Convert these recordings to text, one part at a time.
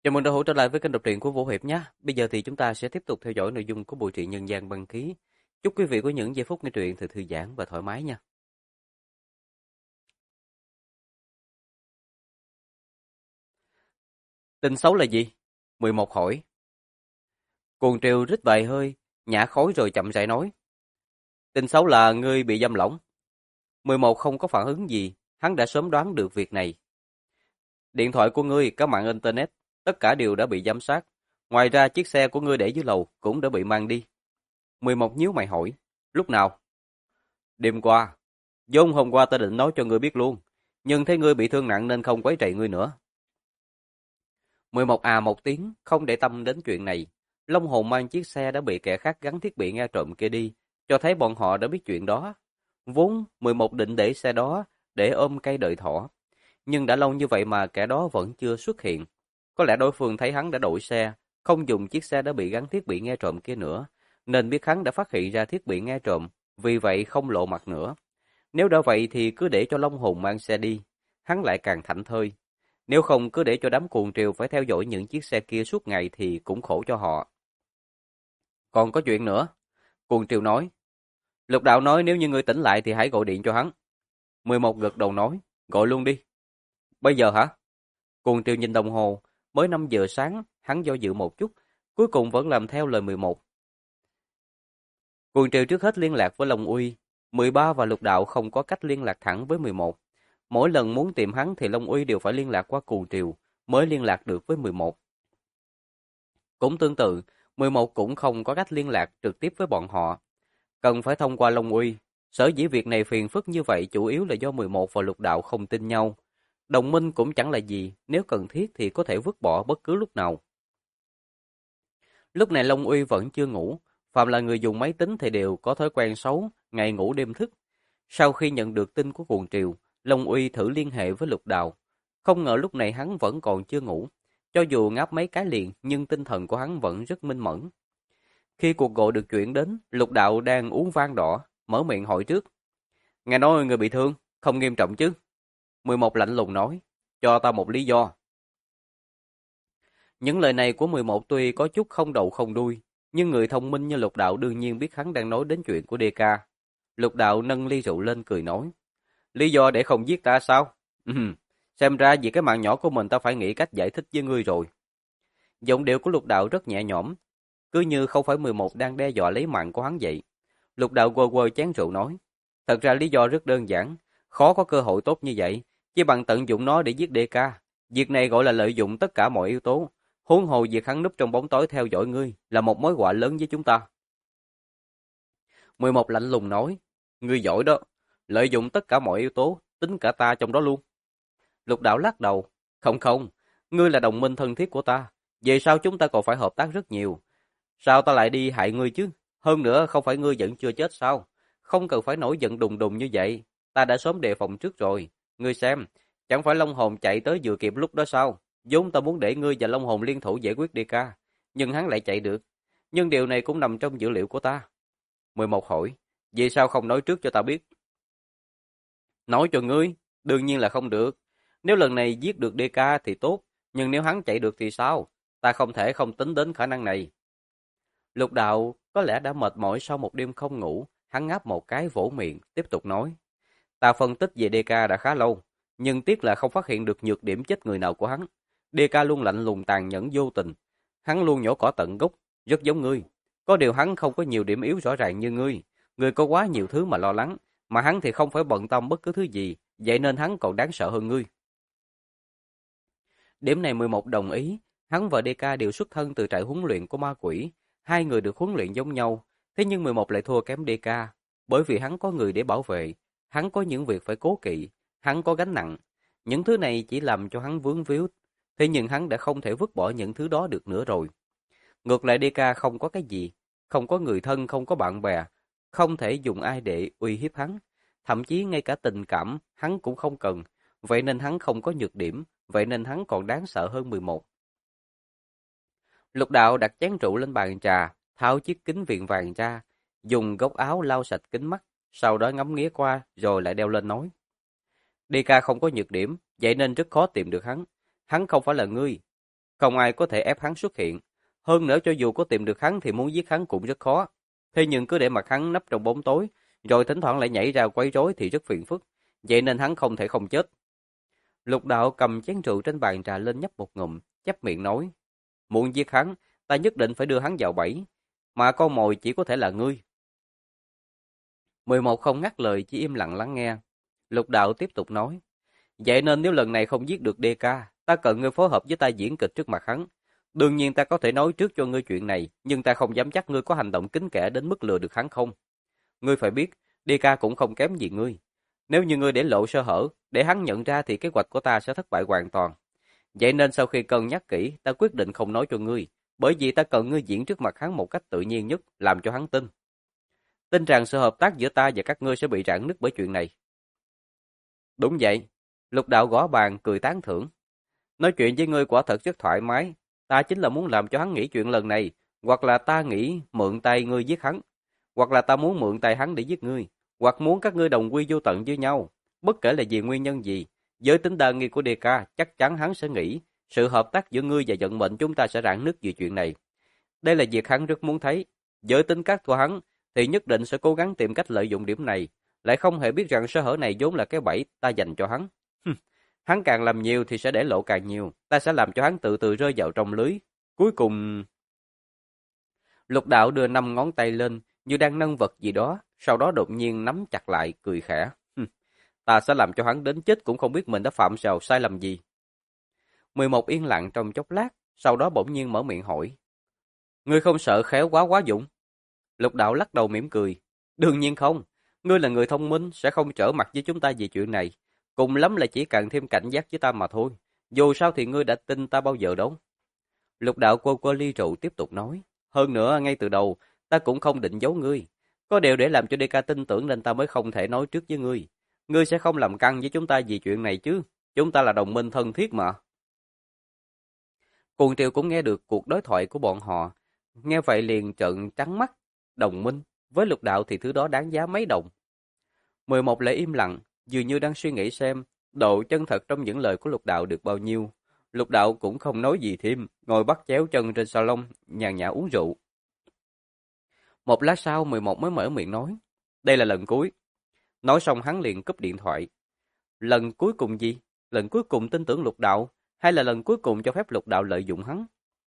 Chào mừng đã hỗ trở lại với kênh đọc truyện của Vũ Hiệp nhé. Bây giờ thì chúng ta sẽ tiếp tục theo dõi nội dung của bộ truyện Nhân gian băng ký. Chúc quý vị có những giây phút nghe truyện thật thư giãn và thoải mái nha. Tin xấu là gì? 11 hỏi. Cuồng triều rít vài hơi, nhả khói rồi chậm rãi nói. Tin xấu là ngươi bị giam lỏng. 11 không có phản ứng gì, hắn đã sớm đoán được việc này. Điện thoại của ngươi, các mạng internet, tất cả đều đã bị giám sát. Ngoài ra chiếc xe của ngươi để dưới lầu cũng đã bị mang đi. 11 nhíu mày hỏi. Lúc nào? Đêm qua. Vốn hôm qua ta định nói cho ngươi biết luôn, nhưng thấy ngươi bị thương nặng nên không quấy rầy ngươi nữa. 11 à một tiếng, không để tâm đến chuyện này. Long hồn mang chiếc xe đã bị kẻ khác gắn thiết bị nghe trộm kia đi, cho thấy bọn họ đã biết chuyện đó. Vốn 11 định để xe đó để ôm cây đợi thỏ, nhưng đã lâu như vậy mà kẻ đó vẫn chưa xuất hiện. Có lẽ đối phương thấy hắn đã đổi xe, không dùng chiếc xe đã bị gắn thiết bị nghe trộm kia nữa, nên biết hắn đã phát hiện ra thiết bị nghe trộm, vì vậy không lộ mặt nữa. Nếu đã vậy thì cứ để cho Long hồn mang xe đi, hắn lại càng thảnh thơi. Nếu không cứ để cho đám cuồng triều phải theo dõi những chiếc xe kia suốt ngày thì cũng khổ cho họ. Còn có chuyện nữa, cuồng triều nói. Lục đạo nói nếu như ngươi tỉnh lại thì hãy gọi điện cho hắn. 11 gật đầu nói, gọi luôn đi. Bây giờ hả? Cuồng triều nhìn đồng hồ, mới 5 giờ sáng, hắn do dự một chút, cuối cùng vẫn làm theo lời 11. Cuồng triều trước hết liên lạc với Long Uy, 13 và Lục đạo không có cách liên lạc thẳng với 11. Mỗi lần muốn tìm hắn thì Long Uy đều phải liên lạc qua cuồng triều, mới liên lạc được với 11. Cũng tương tự, 11 cũng không có cách liên lạc trực tiếp với bọn họ, cần phải thông qua Long Uy. Sở dĩ việc này phiền phức như vậy chủ yếu là do 11 và Lục đạo không tin nhau. Đồng minh cũng chẳng là gì, nếu cần thiết thì có thể vứt bỏ bất cứ lúc nào. Lúc này Long Uy vẫn chưa ngủ, phạm là người dùng máy tính thì đều có thói quen xấu, ngày ngủ đêm thức. Sau khi nhận được tin của cuồng triều, Long Uy thử liên hệ với Lục đạo. Không ngờ lúc này hắn vẫn còn chưa ngủ. Cho dù ngáp mấy cái liền, nhưng tinh thần của hắn vẫn rất minh mẫn. Khi cuộc gọi được chuyển đến, Lục đạo đang uống vang đỏ, mở miệng hỏi trước. Nghe nói người bị thương, không nghiêm trọng chứ? 11 lạnh lùng nói, cho ta một lý do. Những lời này của 11 tuy có chút không đầu không đuôi, nhưng người thông minh như Lục đạo đương nhiên biết hắn đang nói đến chuyện của DK. Lục đạo nâng ly rượu lên cười nói. Lý do để không giết ta sao? Xem ra vì cái mạng nhỏ của mình ta phải nghĩ cách giải thích với ngươi rồi. Giọng điệu của Lục đạo rất nhẹ nhõm, cứ như không phải 11 đang đe dọa lấy mạng của hắn vậy. Lục đạo quơ quơ chén rượu nói. Thật ra lý do rất đơn giản, khó có cơ hội tốt như vậy, chỉ bằng tận dụng nó để giết DK. Việc này gọi là lợi dụng tất cả mọi yếu tố. Huống hồ việc hắn núp trong bóng tối theo dõi ngươi là một mối họa lớn với chúng ta. 11 lạnh lùng nói. Ngươi giỏi đó, lợi dụng tất cả mọi yếu tố, tính cả ta trong đó luôn. Lục đạo lắc đầu. Không không, ngươi là đồng minh thân thiết của ta. Về sau chúng ta còn phải hợp tác rất nhiều. Sao ta lại đi hại ngươi chứ? Hơn nữa không phải ngươi vẫn chưa chết sao? Không cần phải nổi giận đùng đùng như vậy. Ta đã sớm đề phòng trước rồi. Ngươi xem, chẳng phải Long Hồn chạy tới vừa kịp lúc đó sao? Vốn ta muốn để ngươi và Long Hồn liên thủ giải quyết DK, nhưng hắn lại chạy được. Nhưng điều này cũng nằm trong dữ liệu của ta. 11 hỏi, vì sao không nói trước cho ta biết? Nói cho ngươi, đương nhiên là không được. Nếu lần này giết được DK thì tốt, nhưng nếu hắn chạy được thì sao? Ta không thể không tính đến khả năng này. Lục đạo có lẽ đã mệt mỏi sau một đêm không ngủ, hắn ngáp một cái vỗ miệng, tiếp tục nói. Ta phân tích về DK đã khá lâu, nhưng tiếc là không phát hiện được nhược điểm chết người nào của hắn. DK luôn lạnh lùng tàn nhẫn vô tình. Hắn luôn nhổ cỏ tận gốc, rất giống ngươi. Có điều hắn không có nhiều điểm yếu rõ ràng như ngươi. Ngươi có quá nhiều thứ mà lo lắng, mà hắn thì không phải bận tâm bất cứ thứ gì, vậy nên hắn còn đáng sợ hơn ngươi. Điểm này 11 đồng ý, hắn và DK đều xuất thân từ trại huấn luyện của ma quỷ, hai người được huấn luyện giống nhau, thế nhưng 11 lại thua kém DK, bởi vì hắn có người để bảo vệ, hắn có những việc phải cố kỵ, hắn có gánh nặng, những thứ này chỉ làm cho hắn vướng víu, thế nhưng hắn đã không thể vứt bỏ những thứ đó được nữa rồi. Ngược lại DK không có cái gì, không có người thân, không có bạn bè, không thể dùng ai để uy hiếp hắn, thậm chí ngay cả tình cảm hắn cũng không cần, vậy nên hắn không có nhược điểm, vậy nên hắn còn đáng sợ hơn 11. Lục đạo đặt chén rượu lên bàn trà, tháo chiếc kính viền vàng ra, dùng góc áo lau sạch kính mắt, sau đó ngắm nghía qua rồi lại đeo lên nói. DK không có nhược điểm, vậy nên rất khó tìm được hắn. Hắn không phải là ngươi. Không ai có thể ép hắn xuất hiện. Hơn nữa cho dù có tìm được hắn thì muốn giết hắn cũng rất khó. Thế nhưng cứ để mặc hắn nấp trong bóng tối, rồi thỉnh thoảng lại nhảy ra quấy rối thì rất phiền phức. Vậy nên hắn không thể không chết. Lục đạo cầm chén rượu trên bàn trà lên nhấp một ngụm, chép miệng nói. Muốn giết hắn, ta nhất định phải đưa hắn vào bẫy. Mà con mồi chỉ có thể là ngươi. 11 không ngắt lời, chỉ im lặng lắng nghe. Lục đạo tiếp tục nói. Vậy nên nếu lần này không giết được DK, ta cần ngươi phối hợp với ta diễn kịch trước mặt hắn. Đương nhiên ta có thể nói trước cho ngươi chuyện này, nhưng ta không dám chắc ngươi có hành động kín kẽ đến mức lừa được hắn không. Ngươi phải biết, DK cũng không kém gì ngươi. Nếu như ngươi để lộ sơ hở, để hắn nhận ra thì kế hoạch của ta sẽ thất bại hoàn toàn. Vậy nên sau khi cân nhắc kỹ, ta quyết định không nói cho ngươi, bởi vì ta cần ngươi diễn trước mặt hắn một cách tự nhiên nhất, làm cho hắn tin. Tin rằng sự hợp tác giữa ta và các ngươi sẽ bị rạn nứt bởi chuyện này. Đúng vậy. Lục đạo gõ bàn cười tán thưởng. Nói chuyện với ngươi quả thật rất thoải mái. Ta chính là muốn làm cho hắn nghĩ chuyện lần này. Hoặc là ta nghĩ mượn tay ngươi giết hắn. Hoặc là ta muốn mượn tay hắn để giết ngươi. Hoặc muốn các ngươi đồng quy vô tận với nhau. Bất kể là vì nguyên nhân gì. Với tính đa nghi của DK, chắc chắn hắn sẽ nghĩ sự hợp tác giữa ngươi và vận mệnh chúng ta sẽ rạn nứt vì chuyện này. Đây là việc hắn rất muốn thấy. Với tính cách của hắn thì nhất định sẽ cố gắng tìm cách lợi dụng điểm này. Lại không hề biết rằng sơ hở này vốn là cái bẫy ta dành cho hắn. Hắn càng làm nhiều thì sẽ để lộ càng nhiều. Ta sẽ làm cho hắn từ từ rơi vào trong lưới. Cuối cùng... Lục đạo đưa 5 ngón tay lên như đang nâng vật gì đó. Sau đó đột nhiên nắm chặt lại, cười khẽ. Ta sẽ làm cho hắn đến chết cũng không biết mình đã phạm vào sai lầm gì. 11 yên lặng trong chốc lát. Sau đó bỗng nhiên mở miệng hỏi. Ngươi không sợ khéo quá quá dụng? Lục đạo lắc đầu mỉm cười. Đương nhiên không. Ngươi là người thông minh, sẽ không trở mặt với chúng ta về chuyện này. Cùng lắm là chỉ càng thêm cảnh giác với ta mà thôi. Dù sao thì ngươi đã tin ta bao giờ đâu. Lục đạo cô ly rượu tiếp tục nói. Hơn nữa, ngay từ đầu, ta cũng không định giấu ngươi. Có điều để làm cho DK tin tưởng nên ta mới không thể nói trước với ngươi. Ngươi sẽ không làm căng với chúng ta vì chuyện này chứ. Chúng ta là đồng minh thân thiết mà. Cuồng Triều cũng nghe được cuộc đối thoại của bọn họ. Nghe vậy liền trợn trắng mắt. Đồng minh, với lục đạo thì thứ đó đáng giá mấy đồng. 11 lại im lặng, dường như đang suy nghĩ xem độ chân thật trong những lời của lục đạo được bao nhiêu. Lục đạo cũng không nói gì thêm, ngồi bắt chéo chân trên salon, nhàn nhã uống rượu. Một lát sau 11 mới mở miệng nói, đây là lần cuối. Nói xong hắn liền cúp điện thoại. Lần cuối cùng gì? Lần cuối cùng tin tưởng lục đạo, hay là lần cuối cùng cho phép lục đạo lợi dụng hắn?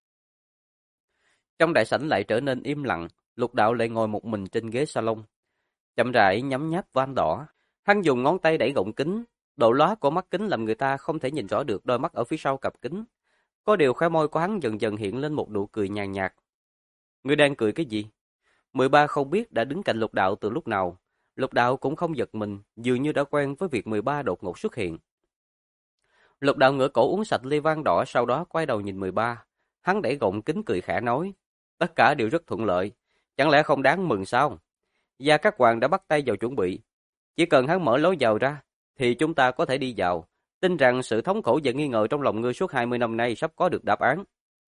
Trong đại sảnh lại trở nên im lặng, lục đạo lại ngồi một mình trên ghế salon. Chậm rãi nhắm nháp van đỏ. Hắn dùng ngón tay đẩy gọng kính. Độ lóa của mắt kính làm người ta không thể nhìn rõ được đôi mắt ở phía sau cặp kính. Có điều khóe môi của hắn dần dần hiện lên một nụ cười nhàn nhạt. Ngươi đang cười cái gì? 13 không biết đã đứng cạnh lục đạo từ lúc nào. Lục đạo cũng không giật mình, dường như đã quen với việc 13 đột ngột xuất hiện. Lục đạo ngửa cổ uống sạch ly vang đỏ, sau đó quay đầu nhìn 13. Hắn đẩy gọng kính cười khẽ nói. Tất cả đều rất thuận lợi. Chẳng lẽ không đáng mừng sao? Gia Cát Hoàng đã bắt tay vào chuẩn bị. Chỉ cần hắn mở lối vào ra, thì chúng ta có thể đi vào. Tin rằng sự thống khổ và nghi ngờ trong lòng ngươi suốt 20 năm nay sắp có được đáp án.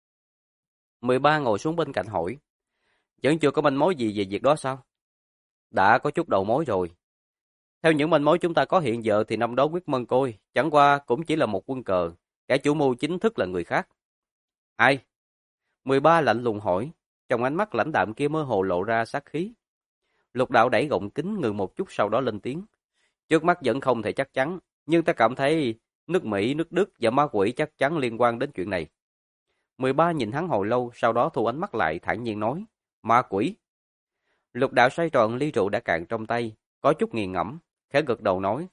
13 ngồi xuống bên cạnh hỏi. Vẫn chưa có manh mối gì về việc đó sao? Đã có chút đầu mối rồi. Theo những manh mối chúng ta có hiện giờ thì năm đó Quyết Mân Côi chẳng qua cũng chỉ là một quân cờ. Kẻ chủ mưu chính thức là người khác. Ai? 13 lạnh lùng hỏi. Trong ánh mắt lãnh đạm kia mơ hồ lộ ra sát khí. Lục đạo đẩy gọng kính ngừng một chút sau đó lên tiếng. Trước mắt vẫn không thể chắc chắn, nhưng ta cảm thấy nước Mỹ, nước Đức và ma quỷ chắc chắn liên quan đến chuyện này. 13 nhìn hắn hồi lâu, sau đó thu ánh mắt lại thản nhiên nói. Ma quỷ. Lục đạo xoay tròn ly rượu đã cạn trong tay, có chút nghiền ngẫm, khẽ gật đầu nói.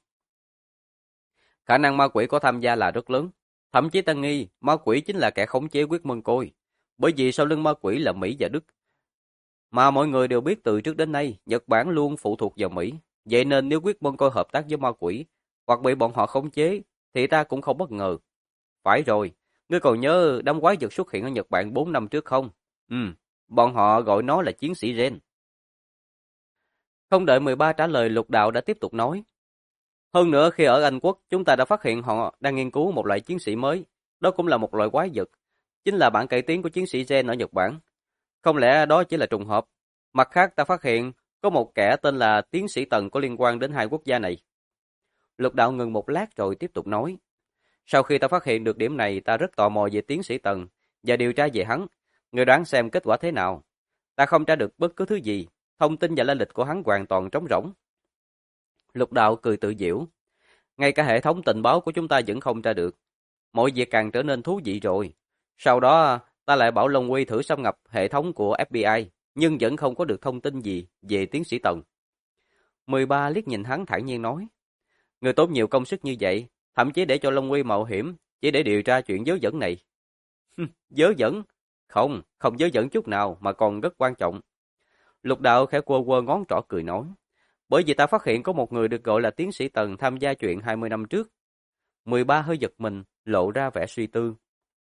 Khả năng ma quỷ có tham gia là rất lớn. Thậm chí ta nghi ma quỷ chính là kẻ khống chế Quyết Mân Côi. Bởi vì sau lưng ma quỷ là Mỹ và Đức. Mà mọi người đều biết từ trước đến nay, Nhật Bản luôn phụ thuộc vào Mỹ. Vậy nên nếu Quyết Mân Côi hợp tác với ma quỷ, hoặc bị bọn họ khống chế, thì ta cũng không bất ngờ. Phải rồi, ngươi còn nhớ đám quái vật xuất hiện ở Nhật Bản 4 năm trước không? Bọn họ gọi nó là chiến sĩ Ren. Không đợi 13 trả lời, lục đạo đã tiếp tục nói. Hơn nữa khi ở Anh Quốc, chúng ta đã phát hiện họ đang nghiên cứu một loại chiến sĩ mới. Đó cũng là một loại quái vật. Chính là bản cải tiến của chiến sĩ Ren ở Nhật Bản. Không lẽ đó chỉ là trùng hợp? Mặt khác ta phát hiện có một kẻ tên là tiến sĩ Tần có liên quan đến hai quốc gia này. Lục đạo ngừng một lát rồi tiếp tục nói. Sau khi ta phát hiện được điểm này, ta rất tò mò về tiến sĩ Tần. và điều tra về hắn. Ngươi đoán xem kết quả thế nào? Ta không tra được bất cứ thứ gì, thông tin và lai lịch của hắn hoàn toàn trống rỗng. Lục Đạo cười tự giễu. Ngay cả hệ thống tình báo của chúng ta vẫn không tra được. Mọi việc càng trở nên thú vị rồi. Sau đó, ta lại bảo Long Uy thử xâm nhập hệ thống của FBI, nhưng vẫn không có được thông tin gì về tiến sĩ Tần. 13 liếc nhìn hắn thản nhiên nói. Người tốn nhiều công sức như vậy, thậm chí để cho Long Uy mạo hiểm, chỉ để điều tra chuyện dớ dẫn này. Dớ dẫn? Không, không dớ dẫn chút nào mà còn rất quan trọng. Lục Đạo khẽ quơ quơ ngón trỏ cười nói. Bởi vì ta phát hiện có một người được gọi là tiến sĩ Tần tham gia chuyện 20 năm trước. 13 hơi giật mình, lộ ra vẻ suy tư.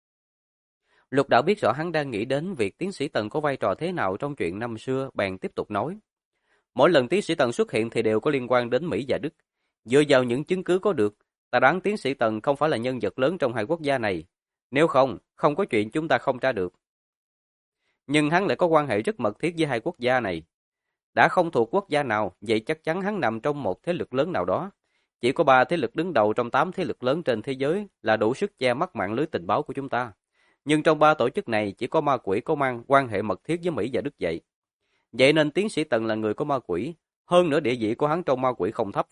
Lục Đạo biết rõ hắn đang nghĩ đến việc tiến sĩ Tần có vai trò thế nào trong chuyện năm xưa, bèn tiếp tục nói. Mỗi lần tiến sĩ Tần xuất hiện thì đều có liên quan đến Mỹ và Đức. Dựa vào những chứng cứ có được, ta đoán tiến sĩ Tần không phải là nhân vật lớn trong hai quốc gia này. Nếu không, không có chuyện chúng ta không tra được. Nhưng hắn lại có quan hệ rất mật thiết với hai quốc gia này. Đã không thuộc quốc gia nào, vậy chắc chắn hắn nằm trong một thế lực lớn nào đó. Chỉ có 3 thế lực đứng đầu trong 8 thế lực lớn trên thế giới là đủ sức che mắt mạng lưới tình báo của chúng ta. Nhưng trong 3 tổ chức này chỉ có ma quỷ có mang quan hệ mật thiết với Mỹ và Đức vậy. Vậy nên tiến sĩ Tần là người của ma quỷ, hơn nữa địa vị của hắn trong ma quỷ không thấp.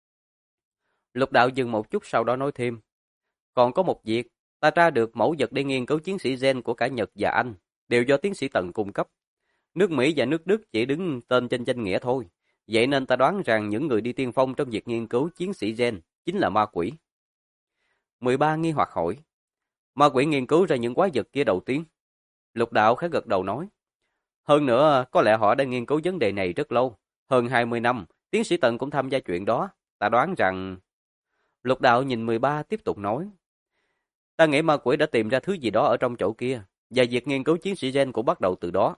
Lục Đạo dừng một chút sau đó nói thêm. Còn có một việc, ta tra được mẫu vật để nghiên cứu chiến sĩ gen của cả Nhật và Anh, đều do tiến sĩ Tần cung cấp. Nước Mỹ và nước Đức chỉ đứng tên trên danh nghĩa thôi. Vậy nên ta đoán rằng những người đi tiên phong trong việc nghiên cứu chiến sĩ gen chính là ma quỷ. 13 nghi hoặc hỏi. Ma quỷ nghiên cứu ra những quái vật kia đầu tiên. Lục Đạo khẽ gật đầu nói. Hơn nữa, có lẽ họ đã nghiên cứu vấn đề này rất lâu. Hơn 20 năm, tiến sĩ Tần cũng tham gia chuyện đó. Ta đoán rằng... Lục Đạo nhìn 13 tiếp tục nói. Ta nghĩ ma quỷ đã tìm ra thứ gì đó ở trong chỗ kia, và việc nghiên cứu chiến sĩ gen cũng bắt đầu từ đó.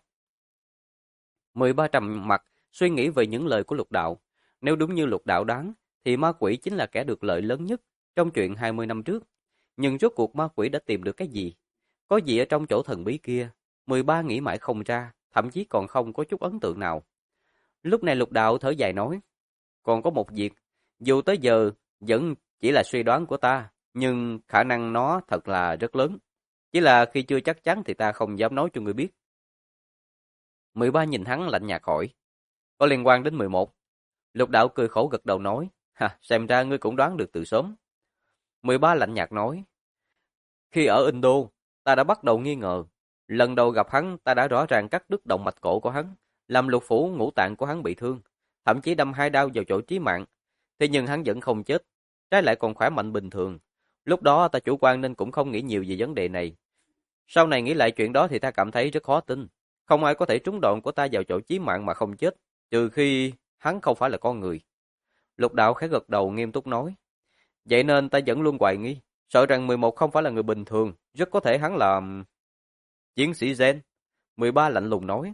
13 trầm mặt, suy nghĩ về những lời của Lục Đạo. Nếu đúng như Lục Đạo đoán, thì ma quỷ chính là kẻ được lợi lớn nhất trong chuyện 20 năm trước. Nhưng rốt cuộc ma quỷ đã tìm được cái gì? Có gì ở trong chỗ thần bí kia? 13 nghĩ mãi không ra, thậm chí còn không có chút ấn tượng nào. Lúc này Lục Đạo thở dài nói, còn có một việc, dù tới giờ vẫn chỉ là suy đoán của ta, nhưng khả năng nó thật là rất lớn. Chỉ là khi chưa chắc chắn thì ta không dám nói cho người biết. 13 nhìn hắn lạnh nhạt hỏi, có liên quan đến 11. Lục Đạo cười khổ gật đầu nói, xem ra ngươi cũng đoán được từ sớm. 13 lạnh nhạt nói, khi ở Indo, ta đã bắt đầu nghi ngờ. Lần đầu gặp hắn, ta đã rõ ràng cắt đứt động mạch cổ của hắn, làm lục phủ ngũ tạng của hắn bị thương, thậm chí đâm 2 đao vào chỗ chí mạng. Thế nhưng hắn vẫn không chết, trái lại còn khỏe mạnh bình thường. Lúc đó ta chủ quan nên cũng không nghĩ nhiều về vấn đề này. Sau này nghĩ lại chuyện đó thì ta cảm thấy rất khó tin. Không ai có thể trúng đòn của ta vào chỗ chí mạng mà không chết, trừ khi hắn không phải là con người. Lục Đạo khẽ gật đầu nghiêm túc nói. Vậy nên ta vẫn luôn hoài nghi, sợ rằng 11 không phải là người bình thường, rất có thể hắn là... chiến sĩ gen. 13 lạnh lùng nói.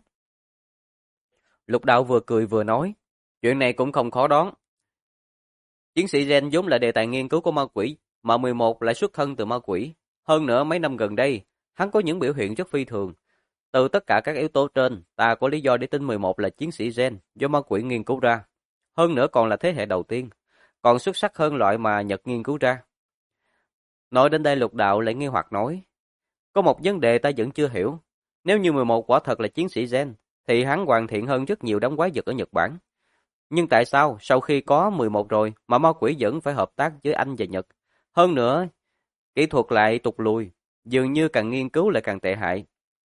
Lục Đạo vừa cười vừa nói, chuyện này cũng không khó đoán. Chiến sĩ gen vốn là đề tài nghiên cứu của ma quỷ, mà 11 lại xuất thân từ ma quỷ. Hơn nữa mấy năm gần đây, hắn có những biểu hiện rất phi thường. Từ tất cả các yếu tố trên, ta có lý do để tin 11 là chiến sĩ gen do ma quỷ nghiên cứu ra. Hơn nữa còn là thế hệ đầu tiên, còn xuất sắc hơn loại mà Nhật nghiên cứu ra. Nói đến đây Lục Đạo lại nghi hoặc nói, có một vấn đề ta vẫn chưa hiểu. Nếu như 11 quả thật là chiến sĩ gen, thì hắn hoàn thiện hơn rất nhiều đám quái vật ở Nhật Bản. Nhưng tại sao sau khi có 11 rồi mà ma quỷ vẫn phải hợp tác với Anh và Nhật? Hơn nữa, kỹ thuật lại tụt lùi, dường như càng nghiên cứu lại càng tệ hại.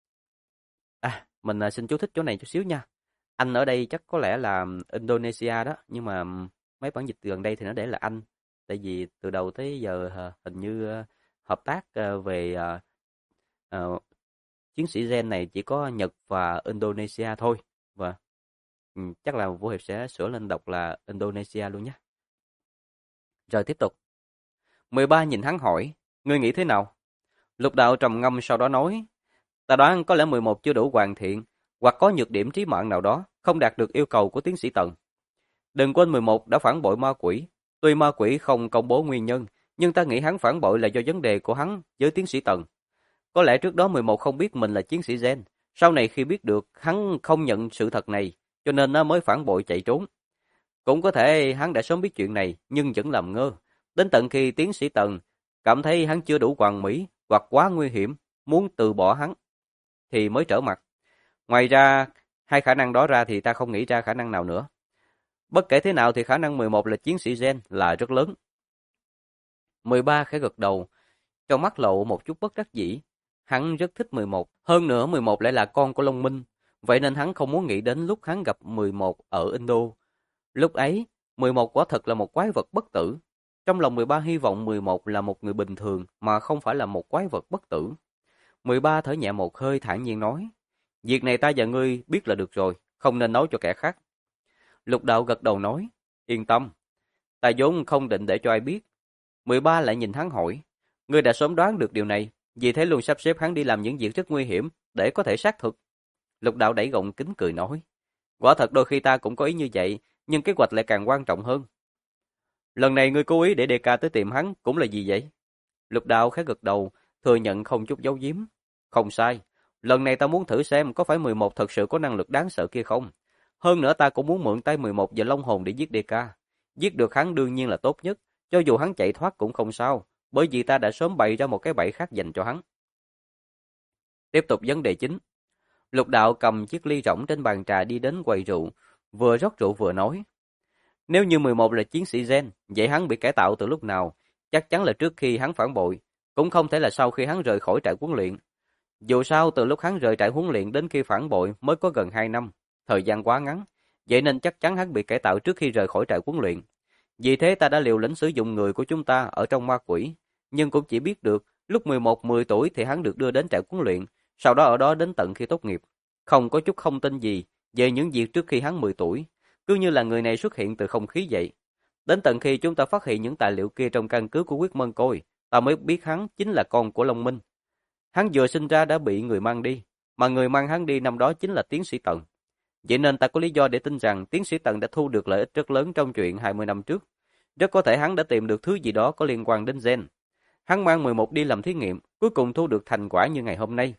Mình xin chú thích chỗ này chút xíu nha. Anh ở đây chắc có lẽ là Indonesia đó, nhưng mà mấy bản dịch gần đây thì nó để là Anh. Tại vì từ đầu tới giờ hình như hợp tác về chiến sĩ gen này chỉ có Nhật và Indonesia thôi. Và chắc là Vũ Hiệp sẽ sửa lên đọc là Indonesia luôn nhé. Rồi tiếp tục. 13 nhìn hắn hỏi, ngươi nghĩ thế nào? Lục Đạo trầm ngâm sau đó nói, ta đoán có lẽ 11 chưa đủ hoàn thiện, hoặc có nhược điểm trí mạng nào đó, không đạt được yêu cầu của tiến sĩ Tần. Đừng quên 11 đã phản bội ma quỷ. Tuy ma quỷ không công bố nguyên nhân, nhưng ta nghĩ hắn phản bội là do vấn đề của hắn với tiến sĩ Tần. Có lẽ trước đó 11 không biết mình là chiến sĩ gen. Sau này khi biết được hắn không nhận sự thật này, cho nên nó mới phản bội chạy trốn. Cũng có thể hắn đã sớm biết chuyện này, nhưng vẫn làm ngơ. Đến tận khi tiến sĩ Tần cảm thấy hắn chưa đủ hoàn mỹ hoặc quá nguy hiểm, muốn từ bỏ hắn, thì mới trở mặt. Ngoài ra, hai khả năng đó ra thì ta không nghĩ ra khả năng nào nữa. Bất kể thế nào thì khả năng 11 là chiến sĩ gen là rất lớn. 13 khẽ gật đầu, trong mắt lộ một chút bất đắc dĩ. Hắn rất thích 11, hơn nữa 11 lại là con của Long Minh, vậy nên hắn không muốn nghĩ đến lúc hắn gặp 11 ở Indo. Lúc ấy, 11 quả thật là một quái vật bất tử. Trong lòng 13 hy vọng 11 là một người bình thường mà không phải là một quái vật bất tử. 13 thở nhẹ một hơi thản nhiên nói, việc này ta và ngươi biết là được rồi, không nên nói cho kẻ khác. Lục đạo gật đầu nói, yên tâm, ta vốn không định để cho ai biết. 13 lại nhìn hắn hỏi, ngươi đã sớm đoán được điều này, vì thế luôn sắp xếp hắn đi làm những việc rất nguy hiểm để có thể xác thực. Lục đạo đẩy gọng kính cười nói, quả thật đôi khi ta cũng có ý như vậy, nhưng kế hoạch lại càng quan trọng hơn. Lần này ngươi cố ý để DK tới tìm hắn cũng là gì vậy? Lục đạo khẽ gật đầu, thừa nhận không chút giấu giếm. Không sai, lần này ta muốn thử xem có phải 11 thật sự có năng lực đáng sợ kia không. Hơn nữa ta cũng muốn mượn tay 11 và Long Hồn để giết DK. Giết được hắn đương nhiên là tốt nhất, cho dù hắn chạy thoát cũng không sao, bởi vì ta đã sớm bày ra một cái bẫy khác dành cho hắn. Tiếp tục vấn đề chính. Lục đạo cầm chiếc ly rỗng trên bàn trà đi đến quầy rượu, vừa rót rượu vừa nói. Nếu như 11 là chiến sĩ gen, vậy hắn bị cải tạo từ lúc nào? Chắc chắn là trước khi hắn phản bội, cũng không thể là sau khi hắn rời khỏi trại huấn luyện. Dù sao từ lúc hắn rời trại huấn luyện đến khi phản bội mới có gần 2 năm, thời gian quá ngắn, vậy nên chắc chắn hắn bị cải tạo trước khi rời khỏi trại huấn luyện. Vì thế ta đã liều lĩnh sử dụng người của chúng ta ở trong ma quỷ, nhưng cũng chỉ biết được lúc 11-10 tuổi thì hắn được đưa đến trại huấn luyện, sau đó ở đó đến tận khi tốt nghiệp. Không có chút thông tin gì về những việc trước khi hắn 10 tuổi, cứ như là người này xuất hiện từ không khí vậy. Đến tận khi chúng ta phát hiện những tài liệu kia trong căn cứ của Quyết Mân Côi, ta mới biết hắn chính là con của Long Minh. Hắn vừa sinh ra đã bị người mang đi, mà người mang hắn đi năm đó chính là tiến sĩ Tần. Vậy nên ta có lý do để tin rằng tiến sĩ Tần đã thu được lợi ích rất lớn trong chuyện 20 năm trước. Rất có thể hắn đã tìm được thứ gì đó có liên quan đến gen. Hắn mang 11 đi làm thí nghiệm, cuối cùng thu được thành quả như ngày hôm nay.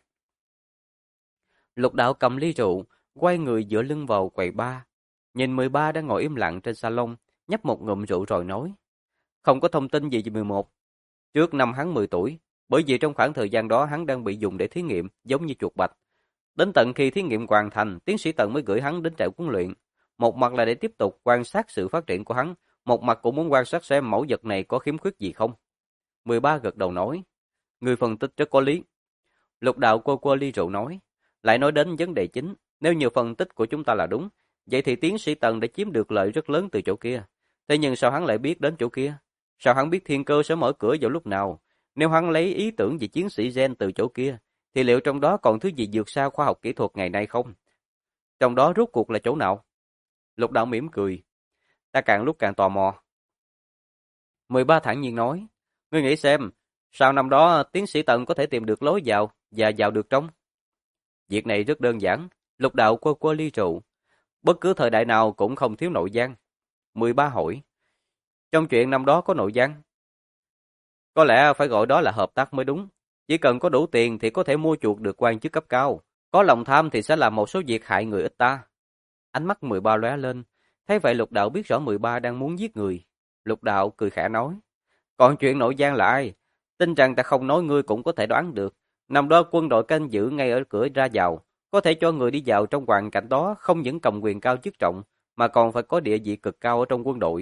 Lục đạo cầm ly rượu, quay người dựa lưng vào quầy bar, nhìn 13 đang ngồi im lặng trên salon, nhấp một ngụm rượu rồi nói. Không có thông tin gì về 11. Trước năm hắn 10 tuổi, bởi vì trong khoảng thời gian đó hắn đang bị dùng để thí nghiệm giống như chuột bạch. Đến tận khi thí nghiệm hoàn thành, tiến sĩ Tần mới gửi hắn đến trại huấn luyện. Một mặt là để tiếp tục quan sát sự phát triển của hắn, một mặt cũng muốn quan sát xem mẫu vật này có khiếm khuyết gì không. 13 gật đầu nói, người phân tích rất có lý. Lục đạo quơ ly rượu nói, lại nói đến vấn đề chính, nếu như phân tích của chúng ta là đúng, vậy thì tiến sĩ Tần đã chiếm được lợi rất lớn từ chỗ kia. Thế nhưng sao hắn lại biết đến chỗ kia? Sao hắn biết thiên cơ sẽ mở cửa vào lúc nào? Nếu hắn lấy ý tưởng về chiến sĩ gen từ chỗ kia, thì liệu trong đó còn thứ gì vượt xa khoa học kỹ thuật ngày nay không? Trong đó rốt cuộc là chỗ nào? Lục đạo mỉm cười. Ta càng lúc càng tò mò. 13 thản nhiên nói, ngươi nghĩ xem, sao năm đó tiến sĩ Tần có thể tìm được lối vào và vào được trong? Việc này rất đơn giản. Lục đạo quơ ly rượu. Bất cứ thời đại nào cũng không thiếu nội gian. 13 hỏi, trong chuyện năm đó có nội gian? Có lẽ phải gọi đó là hợp tác mới đúng. Chỉ cần có đủ tiền thì có thể mua chuộc được quan chức cấp cao. Có lòng tham thì sẽ làm một số việc hại người ít ta. Ánh mắt 13 lóe lên. Thấy vậy Lục đạo biết rõ 13 đang muốn giết người. Lục đạo cười khẽ nói. Còn chuyện nội gian là ai? Tin rằng ta không nói ngươi cũng có thể đoán được. Năm đó quân đội canh giữ ngay ở cửa ra vào. Có thể cho người đi vào trong hoàn cảnh đó không những cầm quyền cao chức trọng, mà còn phải có địa vị cực cao ở trong quân đội.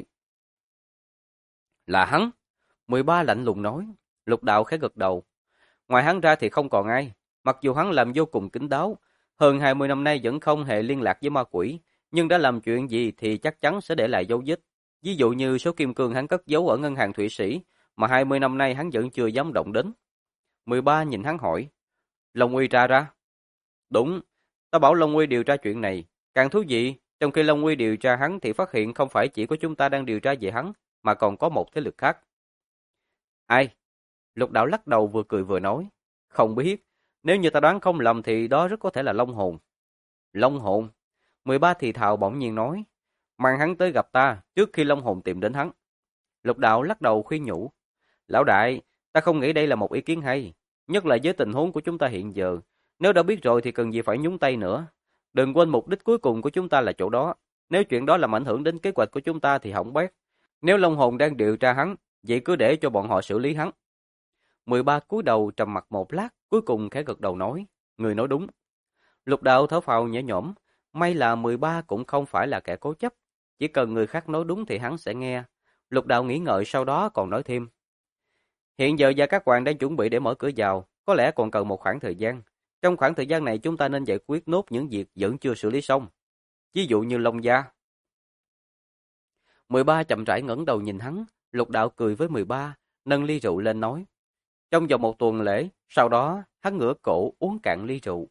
Là hắn. 13 lạnh lùng nói. Lục đạo khẽ gật đầu. Ngoài hắn ra thì không còn ai. Mặc dù hắn làm vô cùng kín đáo, hơn 20 năm nay vẫn không hề liên lạc với ma quỷ, nhưng đã làm chuyện gì thì chắc chắn sẽ để lại dấu vết. Ví dụ như số kim cương hắn cất giấu ở ngân hàng Thụy Sĩ, mà 20 năm nay hắn vẫn chưa dám động đến. 13 nhìn hắn hỏi. Long Uy tra ra? Đúng, ta bảo Long Uy điều tra chuyện này. Càng thú vị, trong khi Long Uy điều tra hắn thì phát hiện không phải chỉ có chúng ta đang điều tra về hắn, mà còn có một thế lực khác. Ai? Lục đạo lắc đầu vừa cười vừa nói. Không biết, nếu như ta đoán không lầm thì đó rất có thể là Long Hồn. Long Hồn? 13 thì thào bỗng nhiên nói. Mang hắn tới gặp ta trước khi Long Hồn tìm đến hắn. Lục đạo lắc đầu khuyên nhủ. Lão đại, ta không nghĩ đây là một ý kiến hay. Nhất là với tình huống của chúng ta hiện giờ. Nếu đã biết rồi thì cần gì phải nhúng tay nữa. Đừng quên mục đích cuối cùng của chúng ta là chỗ đó. Nếu chuyện đó làm ảnh hưởng đến kế hoạch của chúng ta thì hỏng bét. Nếu Long Hồn đang điều tra hắn, vậy cứ để cho bọn họ xử lý hắn. 13 cúi đầu trầm mặt một lát, cuối cùng khẽ gật đầu nói, người nói đúng. Lục Đạo thở phào nhẹ nhõm, may là 13 cũng không phải là kẻ cố chấp, chỉ cần người khác nói đúng thì hắn sẽ nghe. Lục Đạo nghĩ ngợi sau đó còn nói thêm. Hiện giờ Gia Cát Hoàng đang chuẩn bị để mở cửa vào, có lẽ còn cần một khoảng thời gian. Trong khoảng thời gian này chúng ta nên giải quyết nốt những việc vẫn chưa xử lý xong. Ví dụ như Long Gia. 13 chậm rãi ngẩng đầu nhìn hắn, Lục Đạo cười với 13, nâng ly rượu lên nói. Trong vòng một tuần lễ, sau đó hắn ngửa cổ uống cạn ly rượu.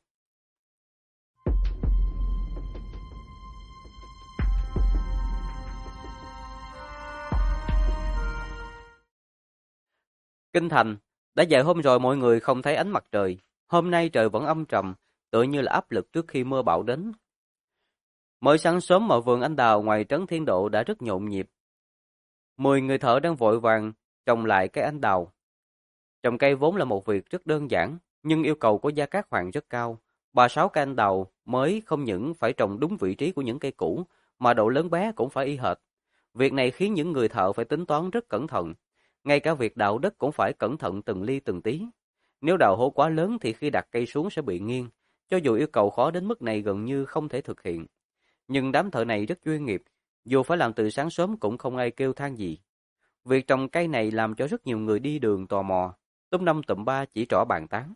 Kinh thành, đã vài hôm rồi mọi người không thấy ánh mặt trời. Hôm nay trời vẫn âm trầm, tựa như là áp lực trước khi mưa bão đến. Mới sáng sớm ở vườn anh đào ngoài trấn Thiên Độ đã rất nhộn nhịp. 10 người thợ đang vội vàng trồng lại cây anh đào. Trồng cây vốn là một việc rất đơn giản, nhưng yêu cầu của Gia Cát Hoàng rất cao. 36 cây anh đào mới không những phải trồng đúng vị trí của những cây cũ, mà độ lớn bé cũng phải y hệt. Việc này khiến những người thợ phải tính toán rất cẩn thận. Ngay cả việc đào đất cũng phải cẩn thận từng ly từng tí. Nếu đào hố quá lớn thì khi đặt cây xuống sẽ bị nghiêng, cho dù yêu cầu khó đến mức này gần như không thể thực hiện. Nhưng đám thợ này rất chuyên nghiệp, dù phải làm từ sáng sớm cũng không ai kêu than gì. Việc trồng cây này làm cho rất nhiều người đi đường tò mò, túm năm tụm ba chỉ trỏ bàn tán.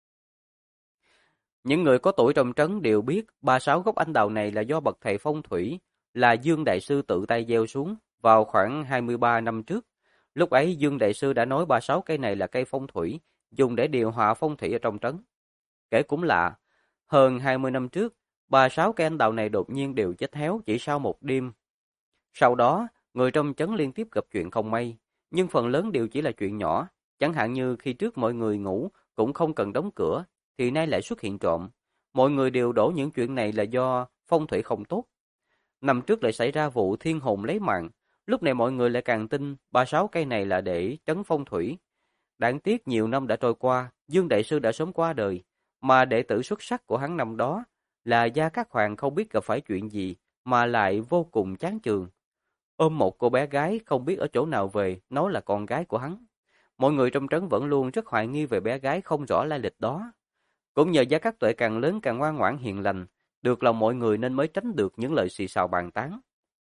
Những người có tuổi trong trấn đều biết 36 gốc anh đào này là do bậc thầy phong thủy là Dương Đại Sư tự tay gieo xuống vào khoảng 23 năm trước. Lúc ấy Dương Đại Sư đã nói 36 cây này là cây phong thủy, dùng để điều hòa phong thủy ở trong trấn. Kể cũng lạ, hơn 20 năm trước, 36 cây anh đào này đột nhiên đều chết héo chỉ sau một đêm. Sau đó, người trong trấn liên tiếp gặp chuyện không may, nhưng phần lớn đều chỉ là chuyện nhỏ, chẳng hạn như khi trước mọi người ngủ cũng không cần đóng cửa, thì nay lại xuất hiện trộm. Mọi người đều đổ những chuyện này là do phong thủy không tốt. Năm trước lại xảy ra vụ thiên hồn lấy mạng, lúc này mọi người lại càng tin 36 cây này là để trấn phong thủy. Đáng tiếc nhiều năm đã trôi qua, Dương Đại Sư đã sớm qua đời, mà đệ tử xuất sắc của hắn năm đó là Gia Cát Hoàng không biết gặp phải chuyện gì mà lại vô cùng chán chường. Ôm một cô bé gái không biết ở chỗ nào về, nói là con gái của hắn. Mọi người trong trấn vẫn luôn rất hoài nghi về bé gái không rõ lai lịch đó. Cũng nhờ Gia Cát Tuệ càng lớn càng ngoan ngoãn hiền lành, được lòng mọi người nên mới tránh được những lời xì xào bàn tán.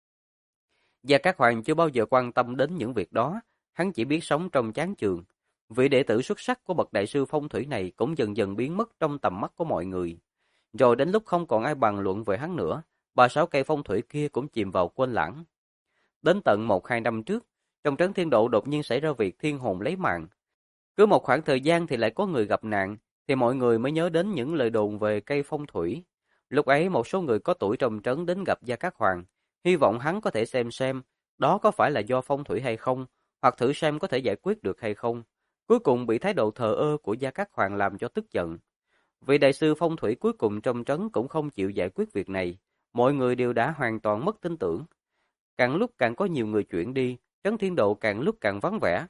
Gia Cát Hoàng chưa bao giờ quan tâm đến những việc đó, hắn chỉ biết sống trong chán chường. Vị đệ tử xuất sắc của bậc đại sư phong thủy này cũng dần dần biến mất trong tầm mắt của mọi người. Rồi đến lúc không còn ai bàn luận về hắn nữa, 36 cây phong thủy kia cũng chìm vào quên lãng. Đến tận 1-2 năm trước, trong trấn Thiên Độ đột nhiên xảy ra việc thiên hồn lấy mạng. Cứ một khoảng thời gian thì lại có người gặp nạn, thì mọi người mới nhớ đến những lời đồn về cây phong thủy. Lúc ấy một số người có tuổi trong trấn đến gặp Gia Cát Hoàng, hy vọng hắn có thể xem đó có phải là do phong thủy hay không, hoặc thử xem có thể giải quyết được hay không. Cuối cùng bị thái độ thờ ơ của Gia Cát Hoàng làm cho tức giận. Vị đại sư phong thủy cuối cùng trong trấn cũng không chịu giải quyết việc này, mọi người đều đã hoàn toàn mất tin tưởng. Càng lúc càng có nhiều người chuyển đi, trấn Thiên Độ càng lúc càng vắng vẻ.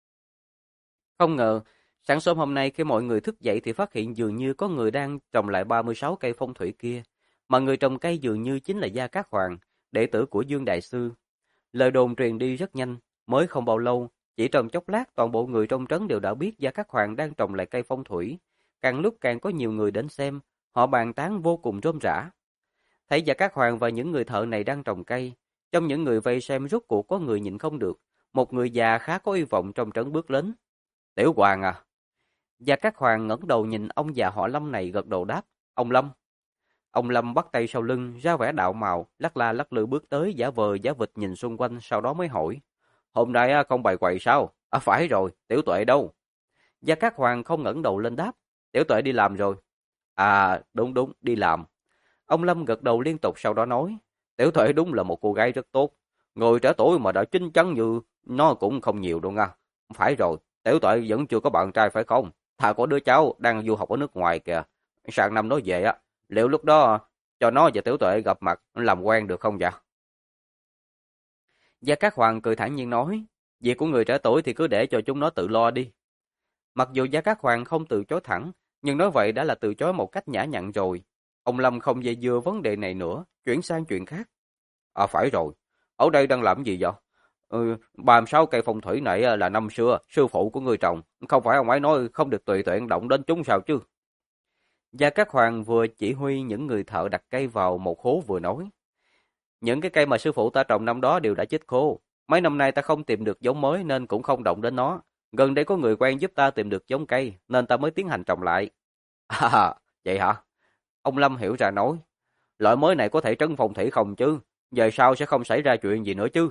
Không ngờ, sáng sớm hôm nay khi mọi người thức dậy thì phát hiện dường như có người đang trồng lại 36 cây phong thủy kia, mà người trồng cây dường như chính là Gia Cát Hoàng, đệ tử của Dương Đại Sư. Lời đồn truyền đi rất nhanh, mới không bao lâu, chỉ trong chốc lát toàn bộ người trong trấn đều đã biết Gia Cát Hoàng đang trồng lại cây phong thủy. Càng lúc càng có nhiều người đến xem, họ bàn tán vô cùng rôm rả. Thấy Gia Cát Hoàng và những người thợ này đang trồng cây, trong những người vây xem rốt cuộc có người nhịn không được, một người già khá có uy vọng trong trấn bước đến. Tiểu Hoàng à? Gia Cát Hoàng ngẩng đầu nhìn ông già họ Lâm này gật đầu đáp, ông Lâm. Ông Lâm bắt tay sau lưng, ra vẻ đạo mạo, lắc la lắc lư bước tới giả vờ giả vịt nhìn xung quanh, sau đó mới hỏi. Hôm nay không bày quầy sao? À phải rồi, Tiểu Tuệ đâu? Gia Cát Hoàng không ngẩng đầu lên đáp, Tiểu Tuệ đi làm rồi. À đúng đúng, đi làm. Ông Lâm gật đầu liên tục sau đó nói, Tiểu Tuệ đúng là một cô gái rất tốt. Người trẻ tuổi mà đã chín chắn như nó cũng không nhiều đâu nha. Phải rồi, Tiểu Tuệ vẫn chưa có bạn trai phải không? Thà có đứa cháu đang du học ở nước ngoài kìa. Sang năm nó về á, liệu lúc đó cho nó và Tiểu Tuệ gặp mặt làm quen được không vậy? Gia Cát Hoàng cười thản nhiên nói, việc của người trẻ tuổi thì cứ để cho chúng nó tự lo đi. Mặc dù Gia Cát Hoàng không từ chối thẳng, nhưng nói vậy đã là từ chối một cách nhã nhặn rồi. Ông Lâm không dây dưa vấn đề này nữa, chuyển sang chuyện khác. À phải rồi, ở đây đang làm gì vậy? 36 cây phong thủy này là năm xưa sư phụ của ngươi trồng, không phải ông ấy nói không được tùy tiện động đến chúng sao chứ? Gia Cát Hoàng vừa chỉ huy những người thợ đặt cây vào một hố vừa nói. Những cái cây mà sư phụ ta trồng năm đó đều đã chết khô. Mấy năm nay ta không tìm được giống mới nên cũng không động đến nó. Gần đây có người quen giúp ta tìm được giống cây nên ta mới tiến hành trồng lại. À, vậy hả? Ông Lâm hiểu ra nói. Loại mới này có thể trấn phong thủy không chứ? Về sau sẽ không xảy ra chuyện gì nữa chứ?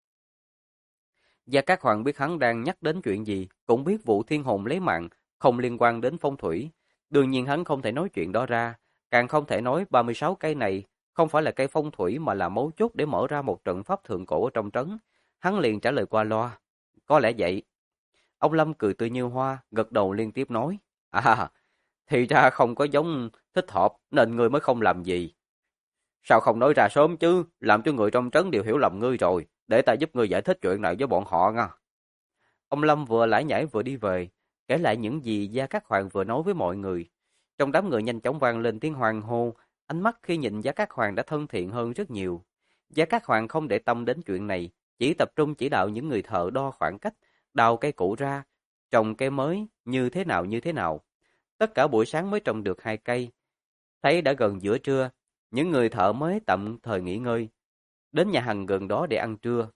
Gia Cát Hoàng biết hắn đang nhắc đến chuyện gì, cũng biết vụ thiên hồn lấy mạng, không liên quan đến phong thủy. Đương nhiên hắn không thể nói chuyện đó ra, càng không thể nói 36 cây này không phải là cây phong thủy mà là mấu chốt để mở ra một trận pháp thượng cổ ở trong trấn. Hắn liền trả lời qua loa. Có lẽ vậy. Ông Lâm cười tươi như hoa, gật đầu liên tiếp nói. À, thì ra không có giống thích hợp nên ngươi mới không làm gì. Sao không nói ra sớm chứ, làm cho người trong trấn đều hiểu lầm ngươi rồi, để ta giúp ngươi giải thích chuyện này với bọn họ nha. Ông Lâm vừa lải nhải vừa đi về, kể lại những gì Gia Cát Hoàng vừa nói với mọi người. Trong đám người nhanh chóng vang lên tiếng hoan hô, ánh mắt khi nhìn Gia Cát Hoàng đã thân thiện hơn rất nhiều. Gia Cát Hoàng không để tâm đến chuyện này, chỉ tập trung chỉ đạo những người thợ đo khoảng cách, đào cây cũ ra, trồng cây mới như thế nào như thế nào. Tất cả buổi sáng mới trồng được 2 cây. Thấy đã gần giữa trưa, những người thợ mới tạm thời nghỉ ngơi, đến nhà hàng gần đó để ăn trưa.